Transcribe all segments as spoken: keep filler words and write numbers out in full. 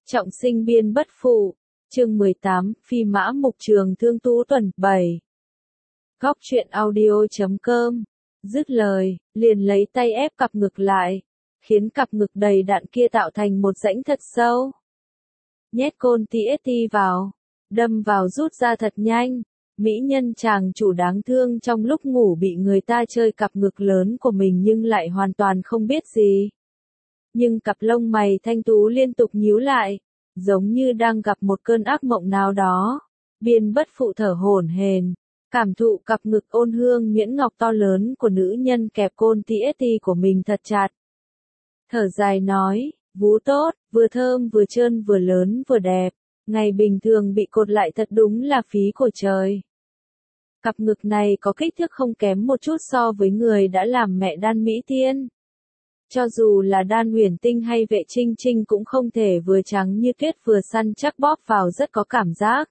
Trọng sinh biên bất phụ, chương mười tám, phi mã mục trường thương Tú Tuần, bảy. Góc truyện audio.com, dứt lời, liền lấy tay ép cặp ngực lại, khiến cặp ngực đầy đặn kia tạo thành một rãnh thật sâu. Nhét côn tê ét tê vào, đâm vào rút ra thật nhanh, mỹ nhân chàng chủ đáng thương trong lúc ngủ bị người ta chơi cặp ngực lớn của mình nhưng lại hoàn toàn không biết gì. Nhưng cặp lông mày thanh tú liên tục nhíu lại, giống như đang gặp một cơn ác mộng nào đó. Biên bất phụ thở hổn hển, cảm thụ cặp ngực ôn hương nhuyễn ngọc to lớn của nữ nhân kẹp côn tê ét tê của mình thật chặt. Thở dài nói, vú tốt, vừa thơm vừa trơn vừa lớn vừa đẹp, ngày bình thường bị cột lại thật đúng là phí của trời. Cặp ngực này có kích thước không kém một chút so với người đã làm mẹ Đan Mỹ Tiên. Cho dù là Đan Huyền Tinh hay Vệ Trinh Trinh cũng không thể vừa trắng như tuyết vừa săn chắc bóp vào rất có cảm giác.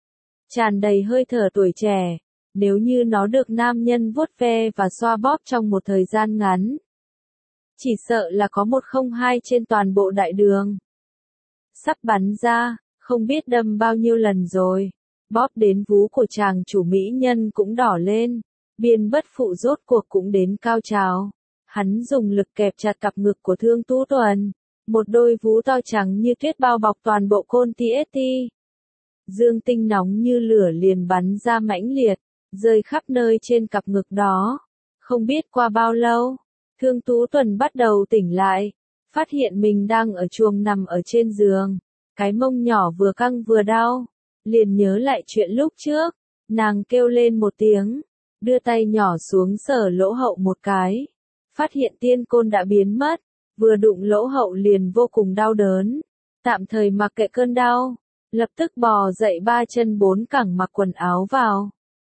Tràn đầy hơi thở tuổi trẻ, nếu như nó được nam nhân vuốt ve và xoa bóp trong một thời gian ngắn. Chỉ sợ là có một không hai trên toàn bộ đại đường. Sắp bắn ra, không biết đâm bao nhiêu lần rồi, bóp đến vú của chàng chủ mỹ nhân cũng đỏ lên, biên bất phụ rốt cuộc cũng đến cao trào. Hắn dùng lực kẹp chặt cặp ngực của Thương Tú Tuần, một đôi vú to trắng như tuyết bao bọc toàn bộ côn tê ét tê. Dương tinh nóng như lửa liền bắn ra mãnh liệt, rơi khắp nơi trên cặp ngực đó. Không biết qua bao lâu, Thương Tú Tuần bắt đầu tỉnh lại, phát hiện mình đang ở chuồng nằm ở trên giường, cái mông nhỏ vừa căng vừa đau, liền nhớ lại chuyện lúc trước, nàng kêu lên một tiếng, đưa tay nhỏ xuống sờ lỗ hậu một cái. Phát hiện tiên côn đã biến mất, vừa đụng lỗ hậu liền vô cùng đau đớn, tạm thời mặc kệ cơn đau, lập tức bò dậy ba chân bốn cẳng mặc quần áo vào.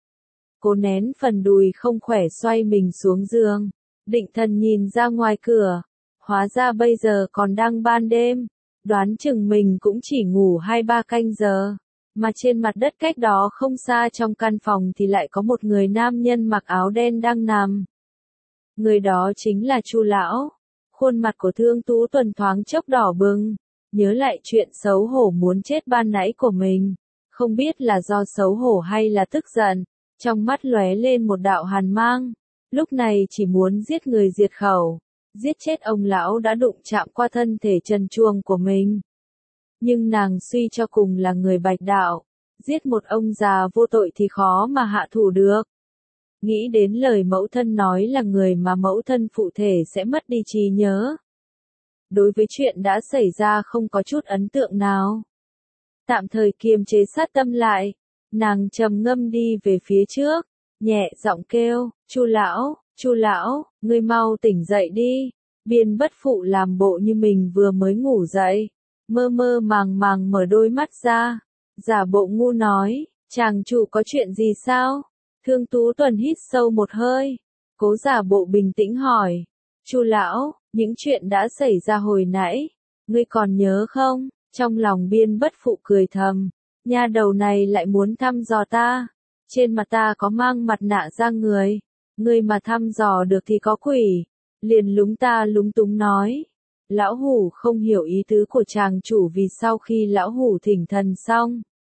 Cô nén phần đùi không khỏe xoay mình xuống giường, định thần nhìn ra ngoài cửa, hóa ra bây giờ còn đang ban đêm, đoán chừng mình cũng chỉ ngủ hai ba canh giờ, mà trên mặt đất cách đó không xa trong căn phòng thì lại có một người nam nhân mặc áo đen đang nằm. Người đó chính là Chu lão. Khuôn mặt của Thương Tú Tuần thoáng chốc đỏ bừng, nhớ lại chuyện xấu hổ muốn chết ban nãy của mình, không biết là do xấu hổ hay là tức giận, trong mắt lóe lên một đạo hàn mang, lúc này chỉ muốn giết người diệt khẩu, giết chết ông lão đã đụng chạm qua thân thể trần truồng của mình. Nhưng nàng suy cho cùng là người Bạch đạo, giết một ông già vô tội thì khó mà hạ thủ được. Nghĩ đến lời mẫu thân nói là người mà mẫu thân phụ thể sẽ mất đi trí nhớ. Đối với chuyện đã xảy ra không có chút ấn tượng nào. Tạm thời kiềm chế sát tâm lại, nàng trầm ngâm đi về phía trước, nhẹ giọng kêu, Chu lão, Chu lão, ngươi mau tỉnh dậy đi. Biên bất phụ làm bộ như mình vừa mới ngủ dậy, mơ mơ màng màng mở đôi mắt ra, giả bộ ngu nói, chàng chủ có chuyện gì sao? Thương Tú Tuần hít sâu một hơi, cố giả bộ bình tĩnh hỏi, Chu lão, những chuyện đã xảy ra hồi nãy, ngươi còn nhớ không? Trong lòng biên bất phụ cười thầm, nha đầu này lại muốn thăm dò ta, trên mặt ta có mang mặt nạ ra người, ngươi mà thăm dò được thì có quỷ, liền lúng ta lúng túng nói, lão hủ không hiểu ý tứ của chàng chủ vì sau khi lão hủ thỉnh thần xong,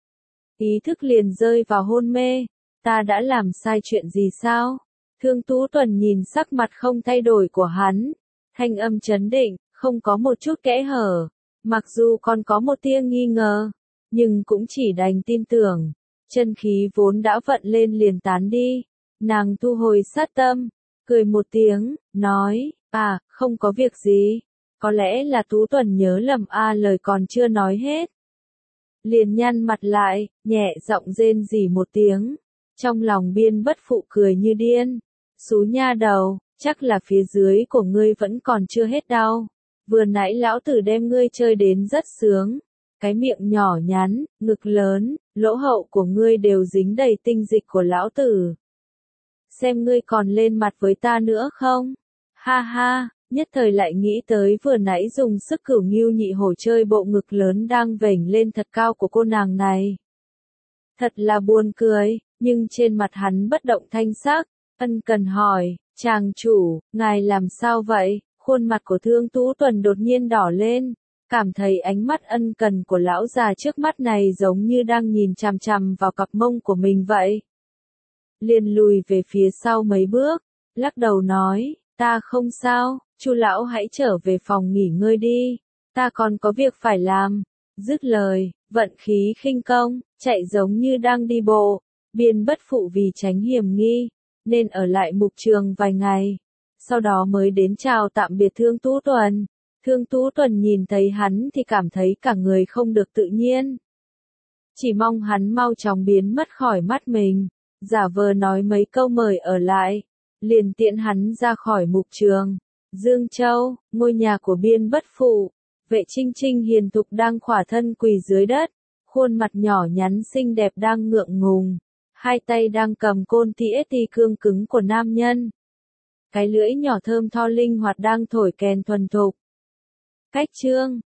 ý thức liền rơi vào hôn mê. Ta đã làm sai chuyện gì sao? Thương Tú Tuần nhìn sắc mặt không thay đổi của hắn, thanh âm trấn định, không có một chút kẽ hở, mặc dù còn có một tia nghi ngờ, nhưng cũng chỉ đành tin tưởng, chân khí vốn đã vận lên liền tán đi, nàng thu hồi sát tâm, cười một tiếng, nói, à, không có việc gì, có lẽ là Tú Tuần nhớ lầm a à, lời còn chưa nói hết. Liền nhăn mặt lại, nhẹ giọng rên rỉ một tiếng. Trong lòng biên bất phụ cười như điên, xú nha đầu, chắc là phía dưới của ngươi vẫn còn chưa hết đau, vừa nãy lão tử đem ngươi chơi đến rất sướng, cái miệng nhỏ nhắn, ngực lớn, lỗ hậu của ngươi đều dính đầy tinh dịch của lão tử. Xem ngươi còn lên mặt với ta nữa không? Ha ha, nhất thời lại nghĩ tới vừa nãy dùng sức cửu ngưu nhị hổ chơi bộ ngực lớn đang vểnh lên thật cao của cô nàng này. Thật là buồn cười. Nhưng trên mặt hắn bất động thanh sắc, ân cần hỏi, chàng chủ, ngài làm sao vậy? Khuôn mặt của Thương Tú Tuần đột nhiên đỏ lên, cảm thấy ánh mắt ân cần của lão già trước mắt này giống như đang nhìn chằm chằm vào cặp mông của mình vậy. Liền lùi về phía sau mấy bước, lắc đầu nói, ta không sao, Chu lão hãy trở về phòng nghỉ ngơi đi, ta còn có việc phải làm. Dứt lời, vận khí khinh công, chạy giống như đang đi bộ. Biên Bất Phụ vì tránh hiểm nghi, nên ở lại mục trường vài ngày, sau đó mới đến chào tạm biệt Thương Tú Tuần. Thương Tú Tuần nhìn thấy hắn thì cảm thấy cả người không được tự nhiên. Chỉ mong hắn mau chóng biến mất khỏi mắt mình, giả vờ nói mấy câu mời ở lại, liền tiễn hắn ra khỏi mục trường. Dương Châu, ngôi nhà của Biên Bất Phụ, Vệ Trinh Trinh hiền thục đang khỏa thân quỳ dưới đất, khuôn mặt nhỏ nhắn xinh đẹp đang ngượng ngùng, hai tay đang cầm côn tỉa ti cương cứng của nam nhân. Cái lưỡi nhỏ thơm tho linh hoạt đang thổi kèn thuần thục. Cách chương